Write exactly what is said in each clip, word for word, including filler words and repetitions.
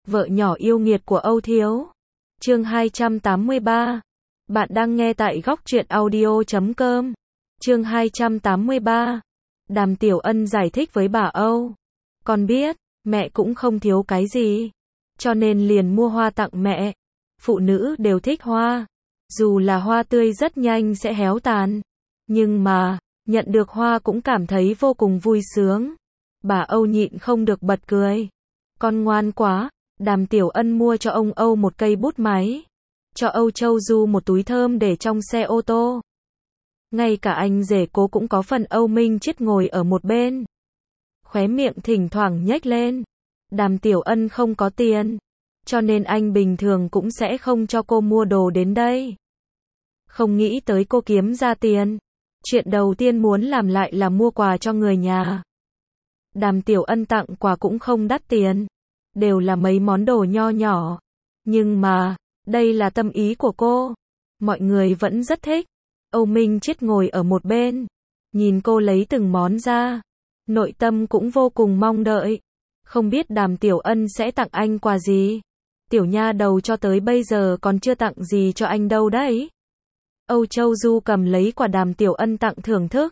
Vợ nhỏ yêu nghiệt của Âu Thiếu. Chương hai trăm tám mươi ba. Bạn đang nghe tại góc truyện audio chấm com. Chương hai trăm tám mươi ba. Đàm Tiểu Ân giải thích với bà Âu. Con biết, mẹ cũng không thiếu cái gì. Cho nên liền mua hoa tặng mẹ. Phụ nữ đều thích hoa. Dù là hoa tươi rất nhanh sẽ héo tàn. Nhưng mà, nhận được hoa cũng cảm thấy vô cùng vui sướng. Bà Âu nhịn không được bật cười. Con ngoan quá. Đàm Tiểu Ân mua cho ông Âu một cây bút máy. Cho Âu Châu Du một túi thơm để trong xe ô tô. Ngay cả anh rể cố cũng có phần Âu Minh Chiết ngồi ở một bên. Khóe miệng thỉnh thoảng nhếch lên. Đàm Tiểu Ân không có tiền. Cho nên anh bình thường cũng sẽ không cho cô mua đồ đến đây. Không nghĩ tới cô kiếm ra tiền. Chuyện đầu tiên muốn làm lại là mua quà cho người nhà. Đàm Tiểu Ân tặng quà cũng không đắt tiền. Đều là mấy món đồ nho nhỏ. Nhưng mà, đây là tâm ý của cô. Mọi người vẫn rất thích. Âu Minh Chiết ngồi ở một bên. Nhìn cô lấy từng món ra. Nội tâm cũng vô cùng mong đợi. Không biết Đàm Tiểu Ân sẽ tặng anh quà gì. Tiểu nha đầu cho tới bây giờ còn chưa tặng gì cho anh đâu đấy. Âu Châu Du cầm lấy quà Đàm Tiểu Ân tặng thưởng thức.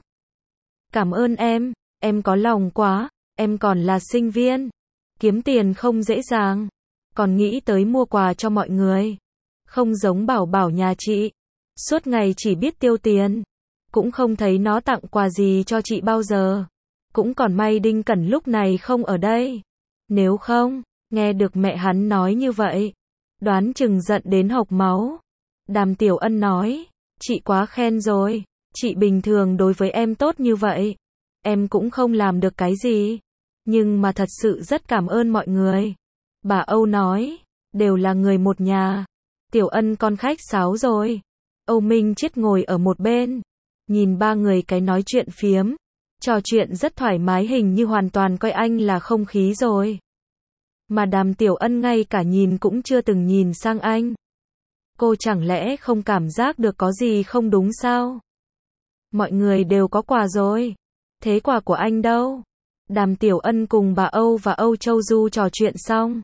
Cảm ơn em, em có lòng quá, em còn là sinh viên. Kiếm tiền không dễ dàng. Còn nghĩ tới mua quà cho mọi người. Không giống Bảo Bảo nhà chị. Suốt ngày chỉ biết tiêu tiền. Cũng không thấy nó tặng quà gì cho chị bao giờ. Cũng còn may Đinh Cẩn lúc này không ở đây. Nếu không, nghe được mẹ hắn nói như vậy. Đoán chừng giận đến hộc máu. Đàm Tiểu Ân nói. Chị quá khen rồi. Chị bình thường đối với em tốt như vậy. Em cũng không làm được cái gì. Nhưng mà thật sự rất cảm ơn mọi người. Bà Âu nói. Đều là người một nhà. Tiểu Ân con khách sáo rồi. Âu Minh Chiết ngồi ở một bên. Nhìn ba người cái nói chuyện phiếm. Trò chuyện rất thoải mái, hình như hoàn toàn coi anh là không khí rồi. Mà Đàm Tiểu Ân ngay cả nhìn cũng chưa từng nhìn sang anh. Cô chẳng lẽ không cảm giác được có gì không đúng sao? Mọi người đều có quà rồi. Thế quà của anh đâu? Đàm Tiểu Ân cùng bà Âu và Âu Châu Du trò chuyện xong.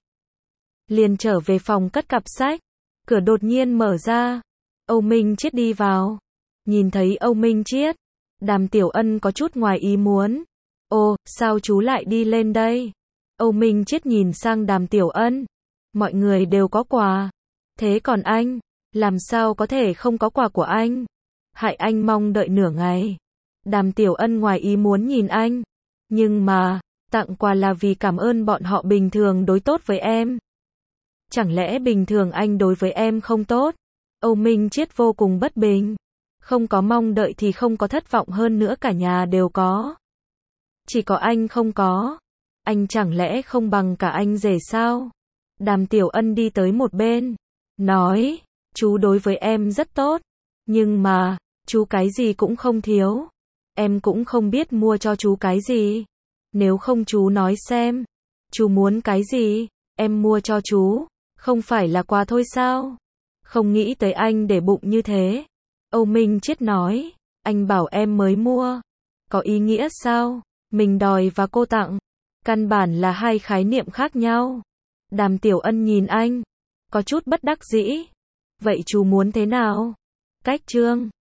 Liền trở về phòng cất cặp sách. Cửa đột nhiên mở ra. Âu Minh Chiết đi vào. Nhìn thấy Âu Minh Chiết. Đàm Tiểu Ân có chút ngoài ý muốn. Ồ, sao chú lại đi lên đây? Âu Minh Chiết nhìn sang Đàm Tiểu Ân. Mọi người đều có quà. Thế còn anh? Làm sao có thể không có quà của anh? Hại anh mong đợi nửa ngày. Đàm Tiểu Ân ngoài ý muốn nhìn anh. Nhưng mà, tặng quà là vì cảm ơn bọn họ bình thường đối tốt với em. Chẳng lẽ bình thường anh đối với em không tốt? Âu Minh Chiết vô cùng bất bình. Không có mong đợi thì không có thất vọng, hơn nữa cả nhà đều có. Chỉ có anh không có. Anh chẳng lẽ không bằng cả anh rể sao? Đàm Tiểu Ân đi tới một bên. Nói, chú đối với em rất tốt. Nhưng mà, chú cái gì cũng không thiếu. Em cũng không biết mua cho chú cái gì. Nếu không chú nói xem. Chú muốn cái gì? Em mua cho chú. Không phải là quà thôi sao? Không nghĩ tới anh để bụng như thế. Âu Minh Chiết nói. Anh bảo em mới mua. Có ý nghĩa sao? Mình đòi và cô tặng. Căn bản là hai khái niệm khác nhau. Đàm Tiểu Ân nhìn anh. Có chút bất đắc dĩ. Vậy chú muốn thế nào? Cách chương.